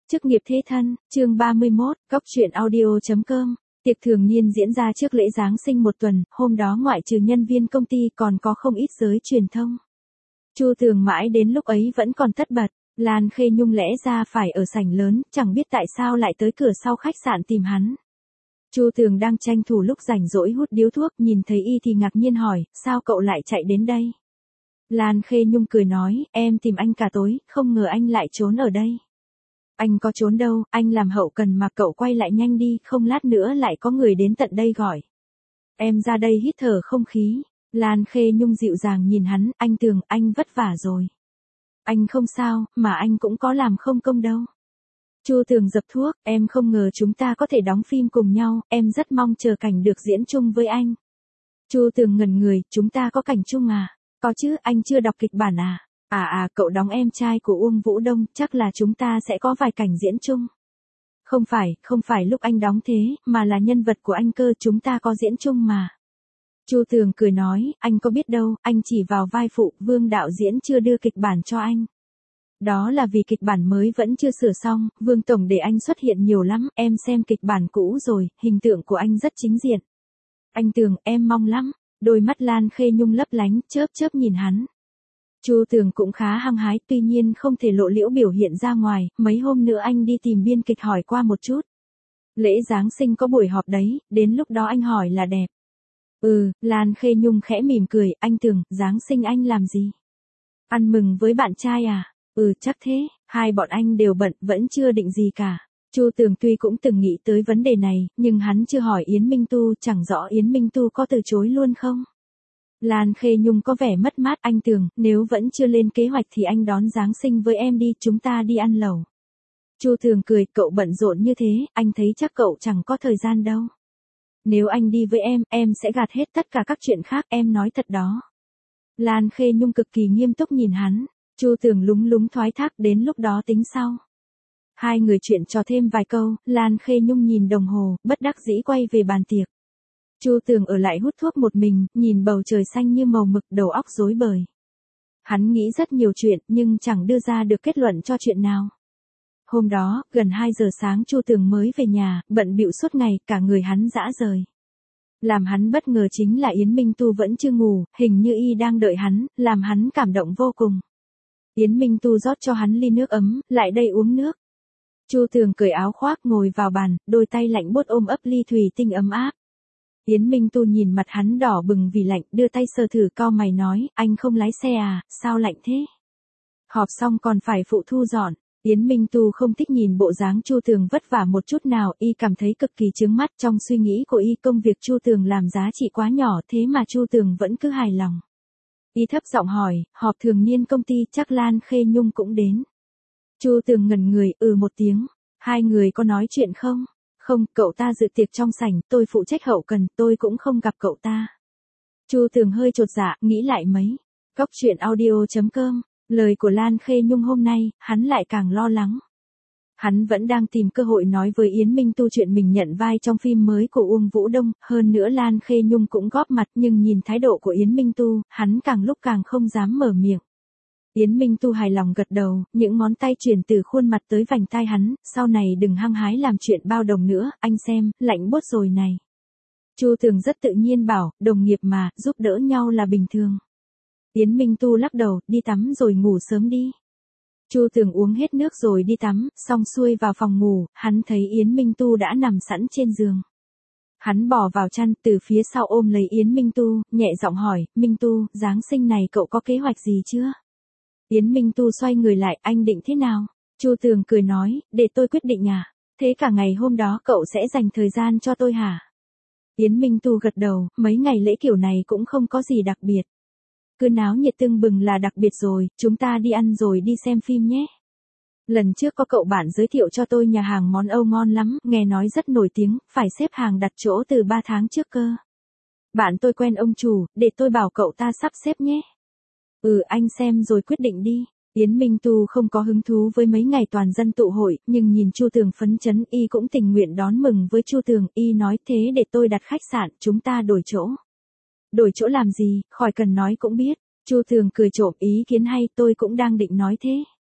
Chức nghiệp thế thân, chương 31, Góc truyện audio.com. Tiệc thường niên diễn ra trước lễ Giáng sinh một tuần, hôm đó ngoại trừ nhân viên công ty còn có không ít giới truyền thông. Chu Tường mãi đến lúc ấy vẫn còn tất bật, Lan Khê Nhung lẽ ra phải ở sảnh lớn, chẳng biết tại sao lại tới cửa sau khách sạn tìm hắn. Chu Tường đang tranh thủ lúc rảnh rỗi hút điếu thuốc, nhìn thấy y thì ngạc nhiên hỏi, sao cậu lại chạy đến đây? Lan Khê Nhung cười nói, em tìm anh cả tối, không ngờ anh lại trốn ở đây. Anh có trốn đâu, anh làm hậu cần mà, cậu quay lại nhanh đi, không lát nữa lại có người đến tận đây gọi. Em ra đây hít thở không khí. Lan Khê Nhung dịu dàng nhìn hắn, anh Tường, anh vất vả rồi. Anh không sao, mà anh cũng có làm không công đâu. Chu Tường dập thuốc, em không ngờ chúng ta có thể đóng phim cùng nhau, em rất mong chờ cảnh được diễn chung với anh. Chu Tường ngẩn người, chúng ta có cảnh chung à? Có chứ, anh chưa đọc kịch bản à? Cậu đóng em trai của Uông Vũ Đông, chắc là chúng ta sẽ có vài cảnh diễn chung. Không phải lúc anh đóng thế, mà là nhân vật của anh cơ, chúng ta có diễn chung mà. Chu Tường cười nói, anh có biết đâu, anh chỉ vào vai phụ, Vương đạo diễn chưa đưa kịch bản cho anh. Đó là vì kịch bản mới vẫn chưa sửa xong, Vương Tổng để anh xuất hiện nhiều lắm, em xem kịch bản cũ rồi, hình tượng của anh rất chính diện. Anh Tường, em mong lắm. Đôi mắt Lan Khê Nhung lấp lánh, chớp nhìn hắn. Chu Tường cũng khá hăng hái, tuy nhiên không thể lộ liễu biểu hiện ra ngoài, mấy hôm nữa anh đi tìm biên kịch hỏi qua một chút. Lễ Giáng sinh có buổi họp đấy, đến lúc đó anh hỏi là đẹp. Lan Khê Nhung khẽ mỉm cười, anh Tường, Giáng sinh anh làm gì? Ăn mừng với bạn trai à? Chắc thế, hai bọn anh đều bận, vẫn chưa định gì cả. Chu Tường tuy cũng từng nghĩ tới vấn đề này, nhưng hắn chưa hỏi Yến Minh Tu, chẳng rõ Yến Minh Tu có từ chối luôn không? Lan Khê Nhung có vẻ mất mát, anh Tường, nếu vẫn chưa lên kế hoạch thì anh đón Giáng sinh với em đi, chúng ta đi ăn lẩu. Chu Tường cười, cậu bận rộn như thế, anh thấy chắc cậu chẳng có thời gian đâu. Nếu anh đi với em sẽ gạt hết tất cả các chuyện khác, em nói thật đó. Lan Khê Nhung cực kỳ nghiêm túc nhìn hắn, Chu Tường lúng lúng thoái thác, đến lúc đó tính sau. Hai người chuyện trò thêm vài câu, Lan Khê Nhung nhìn đồng hồ, bất đắc dĩ quay về bàn tiệc. Chu Tường ở lại hút thuốc một mình, nhìn bầu trời xanh như màu mực, đầu óc rối bời. Hắn nghĩ rất nhiều chuyện, nhưng chẳng đưa ra được kết luận cho chuyện nào. Hôm đó, gần 2 giờ sáng Chu Tường mới về nhà, bận bịu suốt ngày, cả người hắn rã rời. Làm hắn bất ngờ chính là Yến Minh Tu vẫn chưa ngủ, hình như y đang đợi hắn, làm hắn cảm động vô cùng. Yến Minh Tu rót cho hắn ly nước ấm, lại đây uống nước. Chu Tường cởi áo khoác ngồi vào bàn, đôi tay lạnh buốt ôm ấp ly thủy tinh ấm áp. Yến Minh Tu nhìn mặt hắn đỏ bừng vì lạnh, đưa tay sờ thử, cau mày nói, anh không lái xe à, sao lạnh thế? Họp xong còn phải phụ thu dọn. Yến Minh Tu không thích nhìn bộ dáng Chu Tường vất vả một chút nào, y cảm thấy cực kỳ chướng mắt, trong suy nghĩ của y công việc Chu Tường làm giá trị quá nhỏ, thế mà Chu Tường vẫn cứ hài lòng. Y thấp giọng hỏi, họp thường niên công ty chắc Lan Khê Nhung cũng đến. Chu Tường ngẩn người, một tiếng. Hai người có nói chuyện không? Không, cậu ta dự tiệc trong sảnh, tôi phụ trách hậu cần, tôi cũng không gặp cậu ta. Chu Tường hơi chột dạ, nghĩ lại mấy. Góc truyện audio.com. Lời của Lan Khê Nhung hôm nay, hắn lại càng lo lắng. Hắn vẫn đang tìm cơ hội nói với Yến Minh Tu chuyện mình nhận vai trong phim mới của Uông Vũ Đông, hơn nữa Lan Khê Nhung cũng góp mặt, nhưng nhìn thái độ của Yến Minh Tu, hắn càng lúc càng không dám mở miệng. Yến Minh Tu hài lòng gật đầu, những ngón tay chuyển từ khuôn mặt tới vành tai hắn, sau này đừng hăng hái làm chuyện bao đồng nữa, anh xem, lạnh buốt rồi này. Chu Tường rất tự nhiên bảo, đồng nghiệp mà, giúp đỡ nhau là bình thường. Yến Minh Tu lắc đầu, đi tắm rồi ngủ sớm đi. Chu Tường uống hết nước rồi đi tắm, xong xuôi vào phòng ngủ, hắn thấy Yến Minh Tu đã nằm sẵn trên giường. Hắn bò vào chăn, từ phía sau ôm lấy Yến Minh Tu, nhẹ giọng hỏi, Minh Tu, Giáng sinh này cậu có kế hoạch gì chưa? Yến Minh Tu xoay người lại, anh định thế nào? Chu Tường cười nói, để tôi quyết định à? Thế cả ngày hôm đó cậu sẽ dành thời gian cho tôi hả? Yến Minh Tu gật đầu, mấy ngày lễ kiểu này cũng không có gì đặc biệt. Cứ náo nhiệt tưng bừng là đặc biệt rồi, chúng ta đi ăn rồi đi xem phim nhé. Lần trước có cậu bạn giới thiệu cho tôi nhà hàng món Âu ngon lắm, nghe nói rất nổi tiếng, phải xếp hàng đặt chỗ từ 3 tháng trước cơ. Bạn tôi quen ông chủ, để tôi bảo cậu ta sắp xếp nhé. Anh xem rồi quyết định đi. Yến Minh Tu không có hứng thú với mấy ngày toàn dân tụ hội, nhưng nhìn Chu Tường phấn chấn, y cũng tình nguyện đón mừng với Chu Tường, y nói thế để tôi đặt khách sạn, chúng ta đổi chỗ. Đổi chỗ làm gì, khỏi cần nói cũng biết. Chu Tường cười trộm, ý kiến hay, tôi cũng đang định nói thế.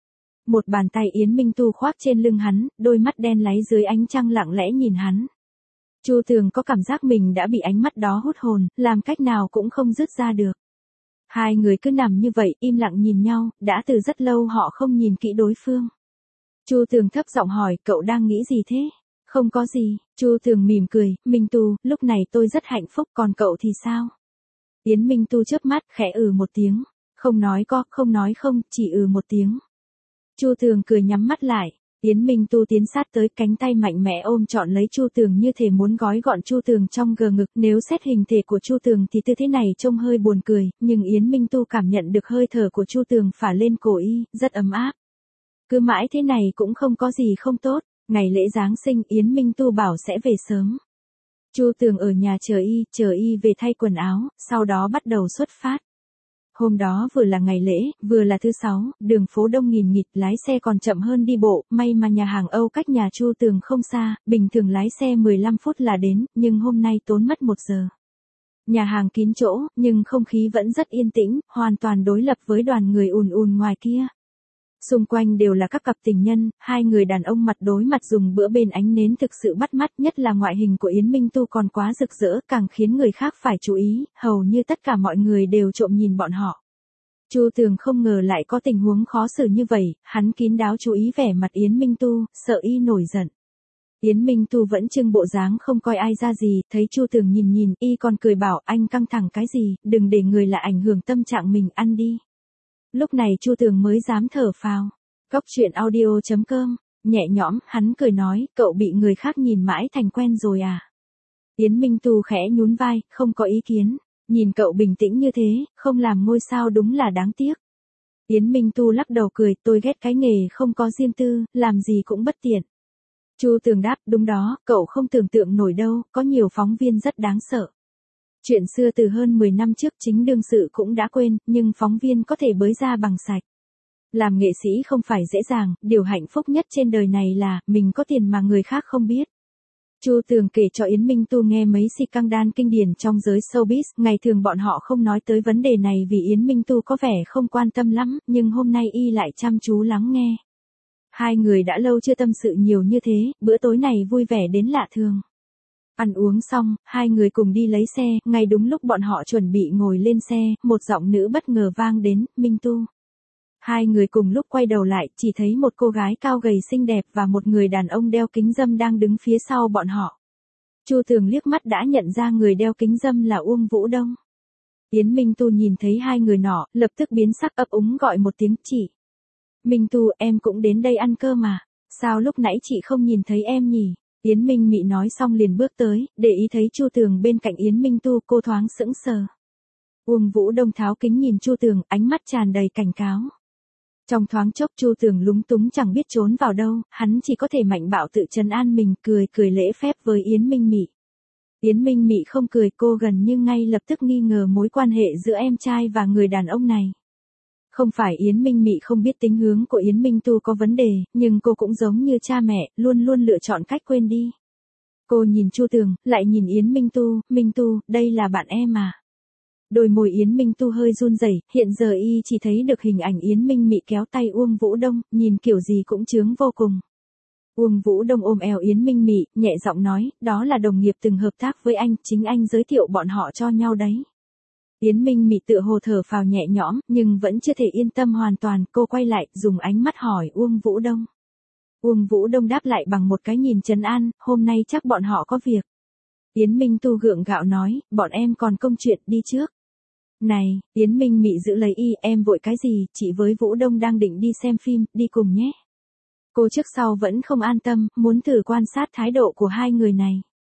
Một bàn tay Yến Minh Tu khoác trên lưng hắn, đôi mắt đen láy dưới ánh trăng lặng lẽ nhìn hắn. Chu Tường có cảm giác mình đã bị ánh mắt đó hút hồn, làm cách nào cũng không dứt ra được. Hai người cứ nằm như vậy, im lặng nhìn nhau, đã từ rất lâu họ không nhìn kỹ đối phương. Chu Tường thấp giọng hỏi, cậu đang nghĩ gì thế? Không có gì, Chu Tường mỉm cười, Minh Tu, lúc này tôi rất hạnh phúc, còn cậu thì sao? Yến Minh Tu chớp mắt, khẽ một tiếng. Không nói có, không nói không, chỉ một tiếng. Chu Tường cười nhắm mắt lại. Yến Minh Tu tiến sát tới, cánh tay mạnh mẽ ôm trọn lấy Chu Tường như thể muốn gói gọn Chu Tường trong gờ ngực. Nếu xét hình thể của Chu Tường thì tư thế này trông hơi buồn cười, nhưng Yến Minh Tu cảm nhận được hơi thở của Chu Tường phả lên cổ y, rất ấm áp. Cứ mãi thế này cũng không có gì không tốt. Ngày lễ Giáng sinh Yến Minh Tu bảo sẽ về sớm. Chu Tường ở nhà chờ y về thay quần áo, sau đó bắt đầu xuất phát. Hôm đó vừa là ngày lễ, vừa là thứ sáu, đường phố đông nghìn nghịt, lái xe còn chậm hơn đi bộ, may mà nhà hàng Âu cách nhà Chu Tường không xa, bình thường lái xe 15 phút là đến, nhưng hôm nay tốn mất 1 giờ. Nhà hàng kín chỗ, nhưng không khí vẫn rất yên tĩnh, hoàn toàn đối lập với đoàn người ùn ùn ngoài kia. Xung quanh đều là các cặp tình nhân, hai người đàn ông mặt đối mặt dùng bữa bên ánh nến thực sự bắt mắt, nhất là ngoại hình của Yến Minh Tu còn quá rực rỡ, càng khiến người khác phải chú ý, hầu như tất cả mọi người đều trộm nhìn bọn họ. Chu Tường không ngờ lại có tình huống khó xử như vậy, hắn kín đáo chú ý vẻ mặt Yến Minh Tu, sợ y nổi giận. Yến Minh Tu vẫn trưng bộ dáng không coi ai ra gì, thấy Chu Tường nhìn nhìn, y còn cười bảo anh căng thẳng cái gì, đừng để người lạ ảnh hưởng tâm trạng mình, ăn đi. Lúc này Chu Tường mới dám thở phào. Góc truyện audio.com, nhẹ nhõm, hắn cười nói, cậu bị người khác nhìn mãi thành quen rồi à? Yến Minh Tu khẽ nhún vai, không có ý kiến. Nhìn cậu bình tĩnh như thế, không làm ngôi sao đúng là đáng tiếc. Yến Minh Tu lắc đầu cười, tôi ghét cái nghề không có riêng tư, làm gì cũng bất tiện. Chu Tường đáp, đúng đó, cậu không tưởng tượng nổi đâu, có nhiều phóng viên rất đáng sợ. Chuyện xưa từ hơn 10 năm trước chính đương sự cũng đã quên, nhưng phóng viên có thể bới ra bằng sạch. Làm nghệ sĩ không phải dễ dàng, điều hạnh phúc nhất trên đời này là, mình có tiền mà người khác không biết. Chu Tường kể cho Yến Minh Tu nghe mấy scandal kinh điển trong giới showbiz, ngày thường bọn họ không nói tới vấn đề này vì Yến Minh Tu có vẻ không quan tâm lắm, nhưng hôm nay y lại chăm chú lắng nghe. Hai người đã lâu chưa tâm sự nhiều như thế, bữa tối này vui vẻ đến lạ thường. Ăn uống xong, hai người cùng đi lấy xe, ngay đúng lúc bọn họ chuẩn bị ngồi lên xe, một giọng nữ bất ngờ vang đến, Minh Tu. Hai người cùng lúc quay đầu lại, chỉ thấy một cô gái cao gầy xinh đẹp và một người đàn ông đeo kính râm đang đứng phía sau bọn họ. Chu Tường liếc mắt đã nhận ra người đeo kính râm là Uông Vũ Đông. Yến Minh Tu nhìn thấy hai người nọ, lập tức biến sắc ấp úng gọi một tiếng chị. Minh Tu, em cũng đến đây ăn cơm mà, sao lúc nãy chị không nhìn thấy em nhỉ? Yến Minh Mị nói xong liền bước tới, để ý thấy Chu Tường bên cạnh Yến Minh Tu, cô thoáng sững sờ. Uông Vũ Đông tháo kính nhìn Chu Tường, ánh mắt tràn đầy cảnh cáo. Trong thoáng chốc Chu Tường lúng túng chẳng biết trốn vào đâu, hắn chỉ có thể mạnh bạo tự trấn an mình, cười lễ phép với Yến Minh Mị. Yến Minh Mị không cười, cô gần như ngay lập tức nghi ngờ mối quan hệ giữa em trai và người đàn ông này. Không phải Yến Minh Mị không biết tính hướng của Yến Minh Tu có vấn đề, nhưng cô cũng giống như cha mẹ, luôn luôn lựa chọn cách quên đi. Cô nhìn Chu Tường, lại nhìn Yến Minh Tu, đây là bạn em à? Đôi môi Yến Minh Tu hơi run rẩy, hiện giờ y chỉ thấy được hình ảnh Yến Minh Mị kéo tay Uông Vũ Đông, nhìn kiểu gì cũng chướng vô cùng. Uông Vũ Đông ôm eo Yến Minh Mị, nhẹ giọng nói, đó là đồng nghiệp từng hợp tác với anh, chính anh giới thiệu bọn họ cho nhau đấy. Yến Minh Mị tựa hồ thở phào nhẹ nhõm, nhưng vẫn chưa thể yên tâm hoàn toàn, cô quay lại, dùng ánh mắt hỏi Uông Vũ Đông. Uông Vũ Đông đáp lại bằng một cái nhìn trấn an, hôm nay chắc bọn họ có việc. Yến Minh Tu gượng gạo nói, bọn em còn công chuyện, đi trước. Này, Yến Minh Mị giữ lấy y, em vội cái gì, chị với Vũ Đông đang định đi xem phim, đi cùng nhé. Cô trước sau vẫn không an tâm, muốn thử quan sát thái độ của hai người này.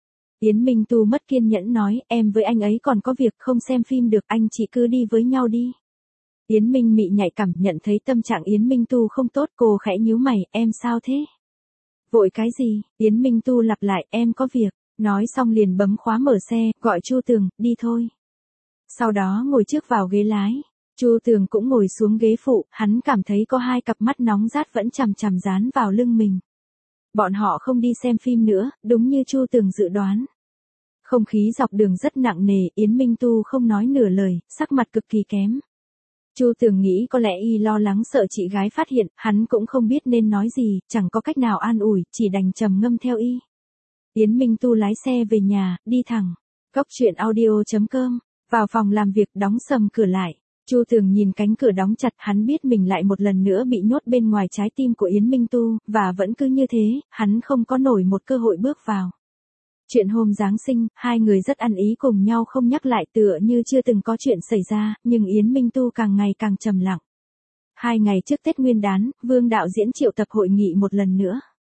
Yến Minh Tu mất kiên nhẫn nói, em với anh ấy còn có việc không xem phim được, anh chị cứ đi với nhau đi. Yến Minh Mị nhạy cảm nhận thấy tâm trạng Yến Minh Tu không tốt, cô khẽ nhíu mày, em sao thế? Vội cái gì? Yến Minh Tu lặp lại, em có việc. Nói xong liền bấm khóa mở xe, gọi Chu Tường, đi thôi. Sau đó ngồi trước vào ghế lái. Chu Tường cũng ngồi xuống ghế phụ, hắn cảm thấy có hai cặp mắt nóng rát vẫn chằm chằm dán vào lưng mình. Bọn họ không đi xem phim nữa, đúng như Chu Tường dự đoán. Không khí dọc đường rất nặng nề, Yến Minh Tu không nói nửa lời, sắc mặt cực kỳ kém. Chu Tường nghĩ có lẽ y lo lắng sợ chị gái phát hiện, hắn cũng không biết nên nói gì, chẳng có cách nào an ủi, chỉ đành trầm ngâm theo y. Yến Minh Tu lái xe về nhà, đi thẳng. Cốc truyện audio.com, vào phòng làm việc đóng sầm cửa lại. Chu Tường nhìn cánh cửa đóng chặt, hắn biết mình lại một lần nữa bị nhốt bên ngoài trái tim của Yến Minh Tu, và vẫn cứ như thế, hắn không có nổi một cơ hội bước vào. Chuyện hôm Giáng sinh, hai người rất ăn ý cùng nhau không nhắc lại tựa như chưa từng có chuyện xảy ra, nhưng Yến Minh Tu càng ngày càng trầm lặng. 2 ngày trước Tết Nguyên đán, Vương đạo diễn triệu tập hội nghị một lần nữa.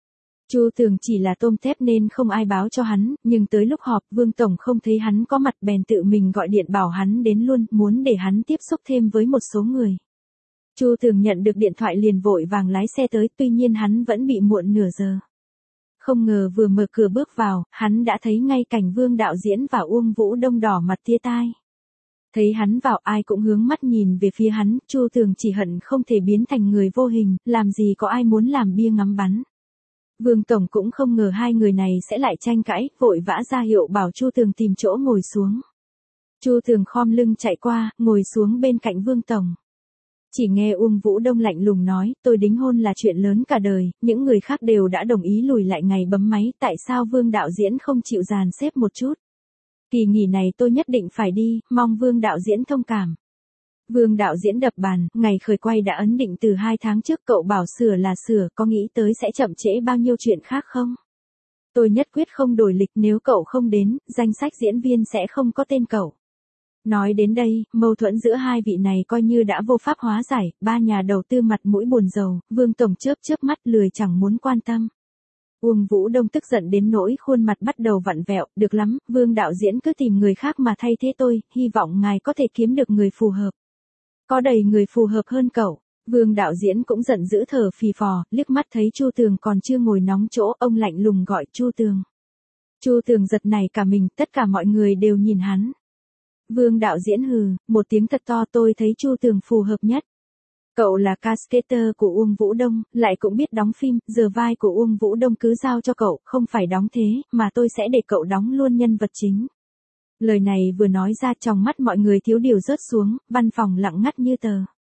Chu Tường chỉ là tôm tép nên không ai báo cho hắn, nhưng tới lúc họp Vương Tổng không thấy hắn có mặt bèn tự mình gọi điện bảo hắn đến luôn, muốn để hắn tiếp xúc thêm với một số người. Chu Tường nhận được điện thoại liền vội vàng lái xe tới, tuy nhiên hắn vẫn bị muộn nửa giờ. Không ngờ vừa mở cửa bước vào, hắn đã thấy ngay cảnh Vương đạo diễn và Uông Vũ Đông đỏ mặt tia tai. Thấy hắn vào ai cũng hướng mắt nhìn về phía hắn, Chu Tường chỉ hận không thể biến thành người vô hình, làm gì có ai muốn làm bia ngắm bắn. Vương Tổng cũng không ngờ hai người này sẽ lại tranh cãi, vội vã ra hiệu bảo Chu Tường tìm chỗ ngồi xuống. Chu Tường khom lưng chạy qua, ngồi xuống bên cạnh Vương Tổng. Chỉ nghe Uông Vũ Đông lạnh lùng nói, tôi đính hôn là chuyện lớn cả đời, những người khác đều đã đồng ý lùi lại ngày bấm máy, tại sao Vương đạo diễn không chịu dàn xếp một chút? Kỳ nghỉ này tôi nhất định phải đi, mong Vương đạo diễn thông cảm. Vương đạo diễn đập bàn, ngày khởi quay đã ấn định từ 2 tháng trước, cậu bảo sửa là sửa, có nghĩ tới sẽ chậm trễ bao nhiêu chuyện khác không? Tôi nhất quyết không đổi lịch, nếu cậu không đến, danh sách diễn viên sẽ không có tên cậu. Nói đến đây, mâu thuẫn giữa hai vị này coi như đã vô pháp hóa giải, ba nhà đầu tư mặt mũi buồn rầu, Vương Tổng chớp chớp mắt lười chẳng muốn quan tâm. Uông Vũ Đông tức giận đến nỗi khuôn mặt bắt đầu vặn vẹo, được lắm, Vương đạo diễn cứ tìm người khác mà thay thế tôi, hy vọng ngài có thể kiếm được người phù hợp. Có đầy người phù hợp hơn cậu. Vương đạo diễn cũng giận dữ thở phì phò, liếc mắt thấy Chu Tường còn chưa ngồi nóng chỗ, ông lạnh lùng gọi Chu Tường. Chu Tường giật nảy cả mình, tất cả mọi người đều nhìn hắn. Vương đạo diễn hừ, một tiếng thật to, tôi thấy Chu Tường phù hợp nhất. Cậu là cascader của Uông Vũ Đông, lại cũng biết đóng phim, giờ vai của Uông Vũ Đông cứ giao cho cậu, không phải đóng thế, mà tôi sẽ để cậu đóng luôn nhân vật chính. Lời này vừa nói ra, trong mắt mọi người thiếu điều rớt xuống, văn phòng lặng ngắt như tờ.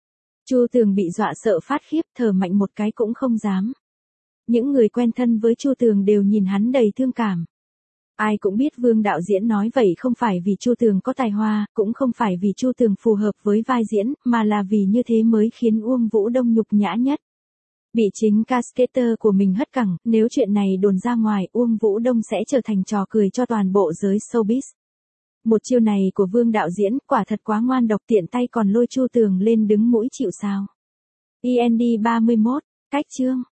Chu Tường bị dọa sợ phát khiếp, thở mạnh một cái cũng không dám. Những người quen thân với Chu Tường đều nhìn hắn đầy thương cảm. Ai cũng biết Vương đạo diễn nói vậy không phải vì Chu Tường có tài hoa, cũng không phải vì Chu Tường phù hợp với vai diễn, mà là vì như thế mới khiến Uông Vũ Đông nhục nhã nhất. Bị chính cascader của mình hất cẳng, nếu chuyện này đồn ra ngoài, Uông Vũ Đông sẽ trở thành trò cười cho toàn bộ giới showbiz. Một chiêu này của Vương đạo diễn quả thật quá ngoan độc, tiện tay còn lôi Chu Tường lên đứng mũi chịu sào. END 31, cách chương.